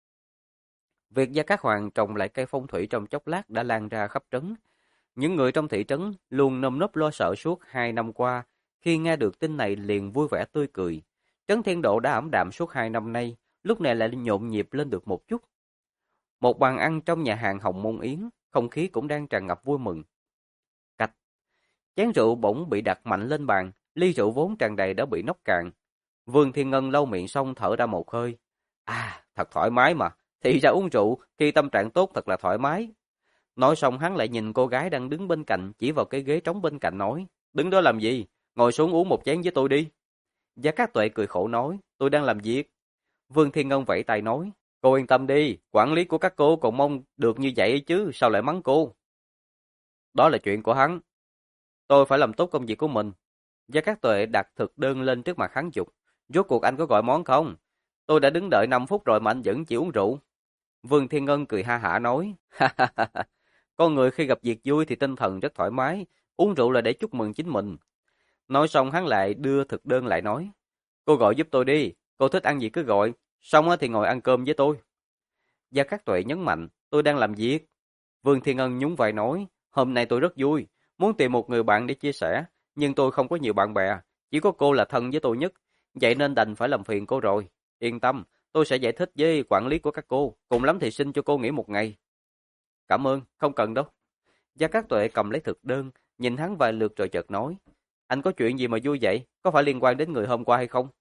Việc Gia Cát Hoàng trồng lại cây phong thủy trong chốc lát đã lan ra khắp trấn. Những người trong thị trấn luôn nơm nớp lo sợ suốt 2 năm qua, khi nghe được tin này liền vui vẻ tươi cười. Trấn Thiên Độ đã ảm đạm suốt 2 năm nay, lúc này lại nhộn nhịp lên được một chút. Một bàn ăn trong nhà hàng Hồng Môn Yến, không khí cũng đang tràn ngập vui mừng. Cạch, chén rượu bỗng bị đặt mạnh lên bàn, ly rượu vốn tràn đầy đã bị nốc cạn. Vương Thiên Ngân lau miệng xong thở ra một hơi. À, thật thoải mái mà, thì ra uống rượu khi tâm trạng tốt thật là thoải mái. Nói xong hắn lại nhìn cô gái đang đứng bên cạnh, chỉ vào cái ghế trống bên cạnh nói, đứng đó làm gì, ngồi xuống uống một chén với tôi đi. Gia Cát Tuệ cười khổ nói, tôi đang làm việc. Vương Thiên Ngân vẫy tay nói, cô yên tâm đi, quản lý của các cô còn mong được như vậy chứ, sao lại mắng cô. Đó là chuyện của hắn, tôi phải làm tốt công việc của mình. Gia Cát Tuệ đặt thực đơn lên trước mặt hắn dục, rốt cuộc anh có gọi món không? Tôi đã đứng đợi 5 phút rồi mà anh vẫn chỉ uống rượu. Vương Thiên Ngân cười ha hả nói, con người khi gặp việc vui thì tinh thần rất thoải mái, uống rượu là để chúc mừng chính mình. Nói xong hắn lại đưa thực đơn lại nói, cô gọi giúp tôi đi, cô thích ăn gì cứ gọi, xong thì ngồi ăn cơm với tôi. Gia Cát Tuệ nhấn mạnh, tôi đang làm việc. Vương Thiên Ngân nhún vai nói, hôm nay tôi rất vui, muốn tìm một người bạn để chia sẻ, nhưng tôi không có nhiều bạn bè, chỉ có cô là thân với tôi nhất, vậy nên đành phải làm phiền cô rồi. Yên tâm, tôi sẽ giải thích với quản lý của các cô, cùng lắm thì xin cho cô nghỉ một ngày. Cảm ơn, không cần đâu. Gia Cát Tuệ cầm lấy thực đơn, nhìn hắn vài lượt rồi chợt nói, anh có chuyện gì mà vui vậy, có phải liên quan đến người hôm qua hay không?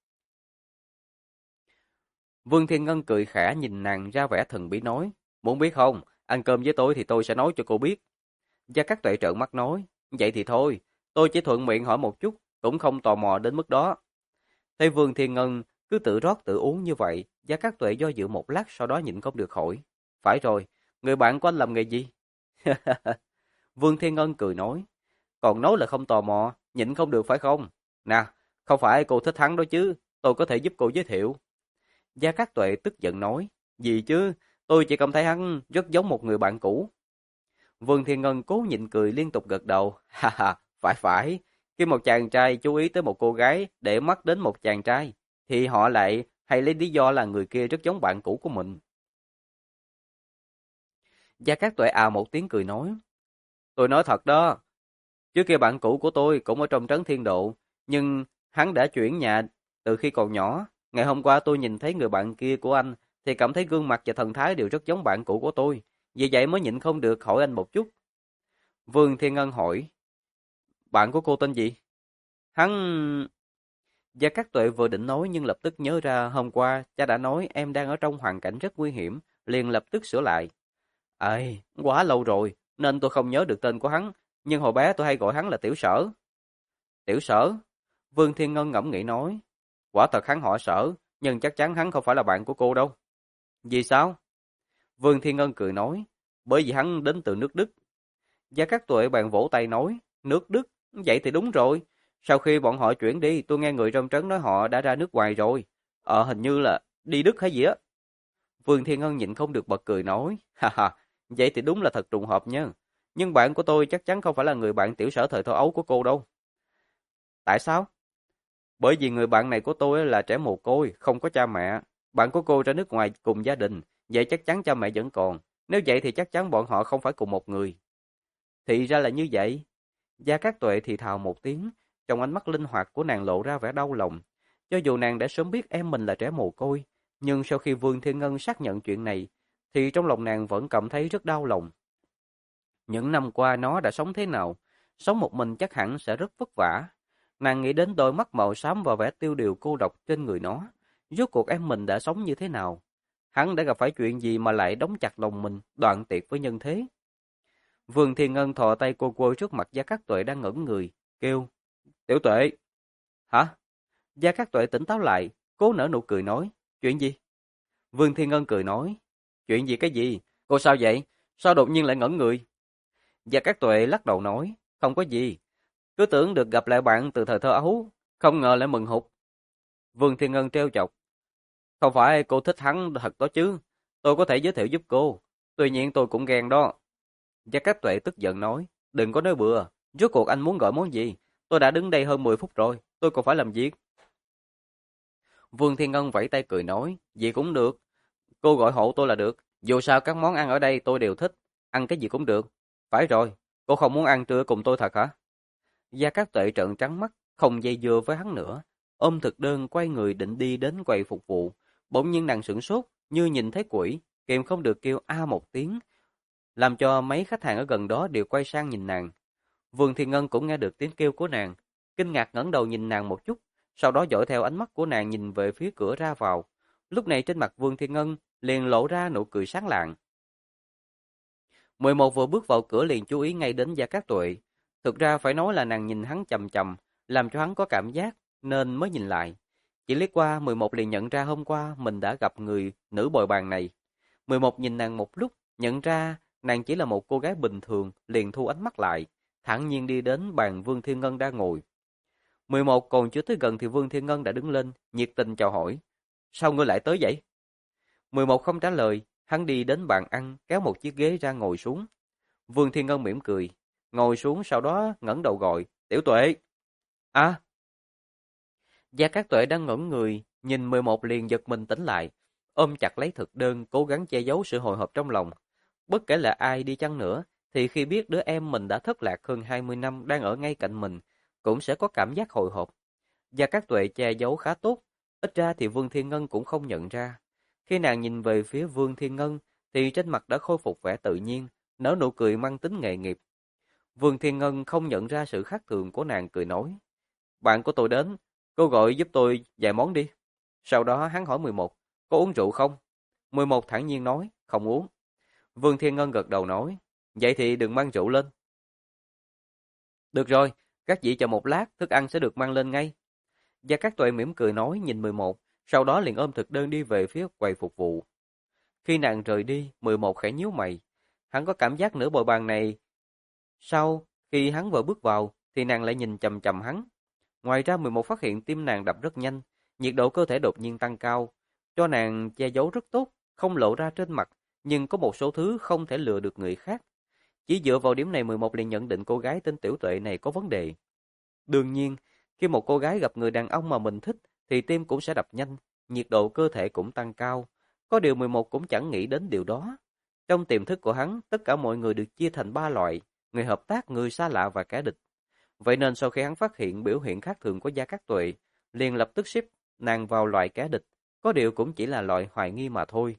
Vương Thiên Ngân cười khẽ nhìn nàng ra vẻ thần bí nói, muốn biết không, ăn cơm với tôi thì tôi sẽ nói cho cô biết. Gia Cát Tuệ trợn mắt nói, vậy thì thôi, tôi chỉ thuận miệng hỏi một chút, cũng không tò mò đến mức đó. Thấy Vương Thiên Ngân cứ tự rót tự uống như vậy, Gia Cát Tuệ do dự một lát sau đó nhịn không được hỏi, phải rồi, người bạn của anh làm nghề gì? Vương Thiên Ngân cười nói, còn nói là không tò mò, nhịn không được phải không? Nè, không phải cô thích hắn đó chứ, tôi có thể giúp cô giới thiệu. Gia Cát Tuệ tức giận nói, gì chứ, tôi chỉ cảm thấy hắn rất giống một người bạn cũ. Vương Thiên Ngân cố nhịn cười liên tục gật đầu, ha ha, phải, khi một chàng trai chú ý tới một cô gái để mắt đến một chàng trai, thì họ lại hay lấy lý do là người kia rất giống bạn cũ của mình. Gia Cát Tuệ à một tiếng cười nói, tôi nói thật đó, trước kia bạn cũ của tôi cũng ở trong trấn Thiên Độ, nhưng hắn đã chuyển nhà từ khi còn nhỏ. Ngày hôm qua tôi nhìn thấy người bạn kia của anh, thì cảm thấy gương mặt và thần thái đều rất giống bạn cũ của tôi. Vì vậy mới nhịn không được hỏi anh một chút. Vương Thiên Ngân hỏi, bạn của cô tên gì? Hắn... Gia Cát Tuệ vừa định nói nhưng lập tức nhớ ra hôm qua cha đã nói em đang ở trong hoàn cảnh rất nguy hiểm, liền lập tức sửa lại. Ây, quá lâu rồi, nên tôi không nhớ được tên của hắn, nhưng hồi bé tôi hay gọi hắn là Tiểu Sở. Tiểu Sở? Vương Thiên Ngân ngẫm nghĩ nói, quả thật hắn họ Sở, nhưng chắc chắn hắn không phải là bạn của cô đâu. Vì sao? Vương Thiên Ngân cười nói, bởi vì hắn đến từ nước Đức. Gia Cát Tuệ bàn vỗ tay nói, nước Đức? Vậy thì đúng rồi. Sau khi bọn họ chuyển đi, tôi nghe người trong trấn nói họ đã ra nước ngoài rồi. Hình như là đi Đức hay gì á. Vương Thiên Ngân nhịn không được bật cười nói, ha ha, vậy thì đúng là thật trùng hợp nha. Nhưng bạn của tôi chắc chắn không phải là người bạn tiểu sở thời thơ ấu của cô đâu. Tại sao? Bởi vì người bạn này của tôi là trẻ mồ côi, không có cha mẹ. Bạn của cô ra nước ngoài cùng gia đình, vậy chắc chắn cha mẹ vẫn còn. Nếu vậy thì chắc chắn bọn họ không phải cùng một người. Thì ra là như vậy. Gia Cát Tuệ thì thào một tiếng, trong ánh mắt linh hoạt của nàng lộ ra vẻ đau lòng. Cho dù nàng đã sớm biết em mình là trẻ mồ côi, nhưng sau khi Vương Thiên Ngân xác nhận chuyện này, thì trong lòng nàng vẫn cảm thấy rất đau lòng. Những năm qua nó đã sống thế nào? Sống một mình chắc hẳn sẽ rất vất vả. Nàng nghĩ đến đôi mắt màu xám và vẻ tiêu điều cô độc trên người nó. Rốt cuộc em mình đã sống như thế nào? Hắn đã gặp phải chuyện gì mà lại đóng chặt lòng mình, đoạn tuyệt với nhân thế? Vương Thiên Ngân thò tay cô quơ trước mặt Gia Cát Tuệ đang ngẩn người, kêu, Tiểu Tuệ. Hả? Gia Cát Tuệ tỉnh táo lại, cố nở nụ cười nói, chuyện gì? Vương Thiên Ngân cười nói, chuyện gì cái gì? Cô sao vậy? Sao đột nhiên lại ngẩn người? Gia Cát Tuệ lắc đầu nói, không có gì. Cứ tưởng được gặp lại bạn từ thời thơ ấu, không ngờ lại mừng hụt. Vương Thiên Ngân trêu chọc, không phải cô thích hắn thật đó chứ, tôi có thể giới thiệu giúp cô. Tuy nhiên tôi cũng ghen đó. Gia Cát Tuệ tức giận nói, đừng có nói bừa, rốt cuộc anh muốn gọi món gì? Tôi đã đứng đây hơn 10 phút rồi, tôi còn phải làm việc. Vương Thiên Ngân vẫy tay cười nói, gì cũng được, cô gọi hộ tôi là được, dù sao các món ăn ở đây tôi đều thích, ăn cái gì cũng được. Phải rồi, cô không muốn ăn trưa cùng tôi thật hả? Gia Cát Tuệ trợn trắng mắt, không dây dưa với hắn nữa, ôm thực đơn quay người định đi đến quầy phục vụ, bỗng nhiên nàng sửng sốt, như nhìn thấy quỷ, kìm không được kêu a một tiếng, làm cho mấy khách hàng ở gần đó đều quay sang nhìn nàng. Vương Thiên Ngân cũng nghe được tiếng kêu của nàng, kinh ngạc ngẩng đầu nhìn nàng một chút, sau đó dõi theo ánh mắt của nàng nhìn về phía cửa ra vào. Lúc này trên mặt Vương Thiên Ngân liền lộ ra nụ cười sáng lạng. 11 vừa bước vào cửa liền chú ý ngay đến Gia Cát Tuệ. Thực ra phải nói là nàng nhìn hắn chằm chằm, làm cho hắn có cảm giác, nên mới nhìn lại. Chỉ liếc qua 11 liền nhận ra hôm qua mình đã gặp người nữ bồi bàn này. 11 nhìn nàng một lúc, nhận ra nàng chỉ là một cô gái bình thường, liền thu ánh mắt lại, thản nhiên đi đến bàn Vương Thiên Ngân đang ngồi. 11 còn chưa tới gần thì Vương Thiên Ngân đã đứng lên, nhiệt tình chào hỏi. Sao ngươi lại tới vậy? 11 không trả lời, hắn đi đến bàn ăn, kéo một chiếc ghế ra ngồi xuống. Vương Thiên Ngân mỉm cười, ngồi xuống sau đó ngẩng đầu gọi, Tiểu Tuệ. À! Gia Cát Tuệ đang ngẩn người, nhìn 11 liền giật mình tỉnh lại, ôm chặt lấy thực đơn, cố gắng che giấu sự hồi hộp trong lòng. Bất kể là ai đi chăng nữa, thì khi biết đứa em mình đã thất lạc hơn 20 năm đang ở ngay cạnh mình, cũng sẽ có cảm giác hồi hộp. Gia Cát Tuệ che giấu khá tốt, ít ra thì Vương Thiên Ngân cũng không nhận ra. Khi nàng nhìn về phía Vương Thiên Ngân, thì trên mặt đã khôi phục vẻ tự nhiên, nở nụ cười mang tính nghề nghiệp. Vương Thiên Ngân không nhận ra sự khác thường của nàng cười nói. Bạn của tôi đến, cô gọi giúp tôi vài món đi. Sau đó hắn hỏi 11, có uống rượu không? 11 thản nhiên nói, không uống. Vương Thiên Ngân gật đầu nói, vậy thì đừng mang rượu lên. Được rồi, các vị chờ một lát, thức ăn sẽ được mang lên ngay. Gia Cát Tuệ mỉm cười nói nhìn 11, sau đó liền ôm thực đơn đi về phía quầy phục vụ. Khi nàng rời đi, 11 khẽ nhíu mày. Hắn có cảm giác nửa bồi bàn này. Sau khi hắn vừa bước vào, thì nàng lại nhìn chằm chằm hắn. Ngoài ra 11 phát hiện tim nàng đập rất nhanh, nhiệt độ cơ thể đột nhiên tăng cao, cho nàng che giấu rất tốt, không lộ ra trên mặt, nhưng có một số thứ không thể lừa được người khác. Chỉ dựa vào điểm này 11 liền nhận định cô gái tên Tiểu Tuệ này có vấn đề. Đương nhiên, khi một cô gái gặp người đàn ông mà mình thích, thì tim cũng sẽ đập nhanh, nhiệt độ cơ thể cũng tăng cao. Có điều 11 cũng chẳng nghĩ đến điều đó. Trong tiềm thức của hắn, tất cả mọi người được chia thành 3 loại, người hợp tác, người xa lạ và kẻ địch. Vậy nên sau khi hắn phát hiện biểu hiện khác thường của Gia Cát Tuệ, liền lập tức xếp nàng vào loại kẻ địch, có điều cũng chỉ là loại hoài nghi mà thôi.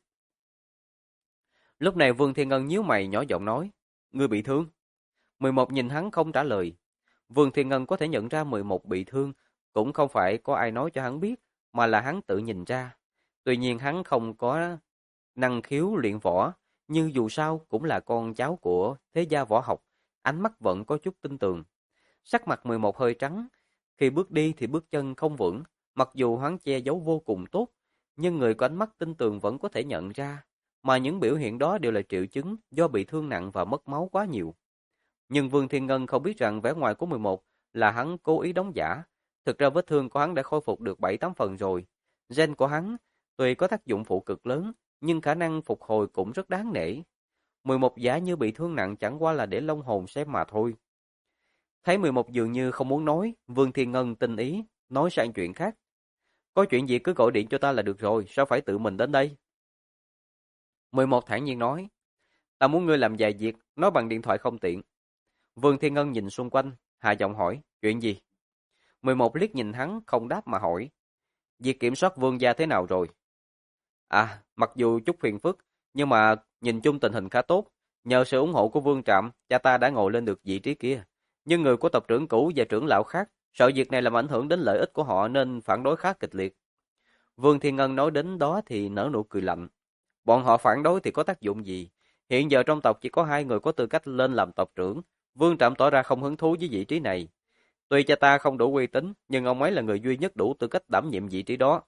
Lúc này Vương Thiên Ngân nhíu mày nhỏ giọng nói, ngươi bị thương. 11 nhìn hắn không trả lời. Vương Thiên Ngân có thể nhận ra 11 bị thương, cũng không phải có ai nói cho hắn biết, mà là hắn tự nhìn ra. Tuy nhiên hắn không có năng khiếu luyện võ, nhưng dù sao cũng là con cháu của thế gia võ học, ánh mắt vẫn có chút tin tưởng. Sắc mặt 11 hơi trắng, khi bước đi thì bước chân không vững, mặc dù hắn che giấu vô cùng tốt, nhưng người có ánh mắt tin tưởng vẫn có thể nhận ra, mà những biểu hiện đó đều là triệu chứng do bị thương nặng và mất máu quá nhiều. Nhưng Vương Thiên Ngân không biết rằng vẻ ngoài của 11 là hắn cố ý đóng giả. Thực ra vết thương của hắn đã khôi phục được 7-8 phần rồi. Gen của hắn tuy có tác dụng phụ cực lớn, nhưng khả năng phục hồi cũng rất đáng nể. 11 giả như bị thương nặng chẳng qua là để long hồn xem mà thôi. Thấy 11 dường như không muốn nói, Vương Thiên Ngân tinh ý, nói sang chuyện khác. Có chuyện gì cứ gọi điện cho ta là được rồi, sao phải tự mình đến đây? 11 thản nhiên nói, ta muốn ngươi làm vài việc, nói bằng điện thoại không tiện. Vương Thiên Ngân nhìn xung quanh, hạ giọng hỏi, chuyện gì? 11 liếc nhìn hắn, không đáp mà hỏi, việc kiểm soát Vương gia thế nào rồi? À, mặc dù chút phiền phức, nhưng mà nhìn chung tình hình khá tốt. Nhờ sự ủng hộ của Vương Trạm, cha ta đã ngồi lên được vị trí kia. Nhưng người của tộc trưởng cũ và trưởng lão khác, sợ việc này làm ảnh hưởng đến lợi ích của họ nên phản đối khá kịch liệt. Vương Thiên Ngân nói đến đó thì nở nụ cười lạnh. Bọn họ phản đối thì có tác dụng gì? Hiện giờ trong tộc chỉ có 2 người có tư cách lên làm tộc trưởng. Vương Trạm tỏ ra không hứng thú với vị trí này. Tuy cha ta không đủ uy tín, nhưng ông ấy là người duy nhất đủ tư cách đảm nhiệm vị trí đó.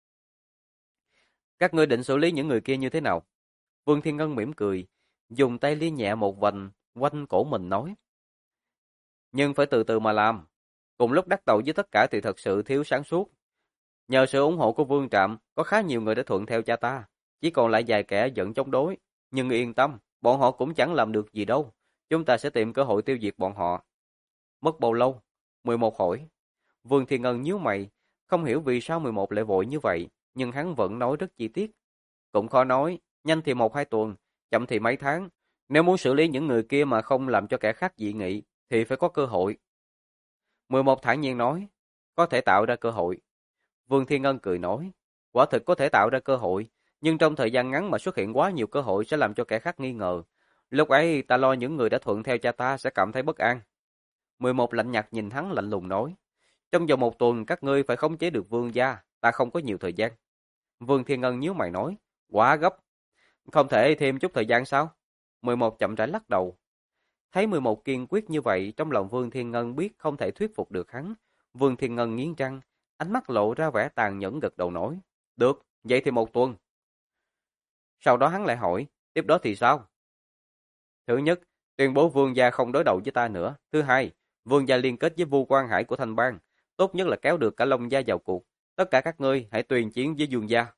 Các ngươi định xử lý những người kia như thế nào? Vương Thiên Ngân mỉm cười, dùng tay lia nhẹ một vành quanh cổ mình nói. Nhưng phải từ từ mà làm. Cùng lúc đắc đầu với tất cả thì thật sự thiếu sáng suốt. Nhờ sự ủng hộ của Vương Trạm, có khá nhiều người đã thuận theo cha ta. Chỉ còn lại vài kẻ giận chống đối. Nhưng yên tâm, bọn họ cũng chẳng làm được gì đâu. Chúng ta sẽ tìm cơ hội tiêu diệt bọn họ. Mất bao lâu? 11 hỏi. Vương Thiên Ngân nhíu mày, không hiểu vì sao 11 lại vội như vậy, nhưng hắn vẫn nói rất chi tiết. Cũng khó nói, nhanh thì 1-2 tuần, chậm thì mấy tháng. Nếu muốn xử lý những người kia mà không làm cho kẻ khác dị nghị, thì phải có cơ hội. 11 thản nhiên nói, có thể tạo ra cơ hội. Vương Thiên Ngân cười nói, quả thực có thể tạo ra cơ hội, nhưng trong thời gian ngắn mà xuất hiện quá nhiều cơ hội sẽ làm cho kẻ khác nghi ngờ. Lúc ấy ta lo những người đã thuận theo cha ta sẽ cảm thấy bất an. 11 lạnh nhạt nhìn hắn lạnh lùng nói, trong vòng 1 tuần các ngươi phải khống chế được Vương gia, ta không có nhiều thời gian. Vương Thiên Ngân nhíu mày nói, quá gấp. Không thể thêm chút thời gian sao? 11 chậm rãi lắc đầu. Thấy 11 kiên quyết như vậy, trong lòng Vương Thiên Ngân biết không thể thuyết phục được hắn. Vương Thiên Ngân nghiến răng, ánh mắt lộ ra vẻ tàn nhẫn gật đầu nói. Được, vậy thì 1 tuần. Sau đó hắn lại hỏi, tiếp đó thì sao? Thứ nhất, tuyên bố Vương gia không đối đầu với ta nữa. Thứ hai, Vương gia liên kết với Vu Quan Hải của Thanh Bang. Tốt nhất là kéo được cả Long gia vào cuộc. Tất cả các ngươi hãy tuyên chiến với Vương gia.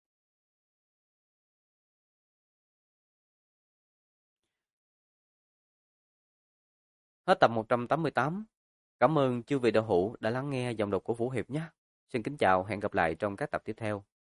Hết tập 188. Cảm ơn chư vị đạo hữu đã lắng nghe dòng đọc của Vũ Hiệp nhé. Xin kính chào, hẹn gặp lại trong các tập tiếp theo.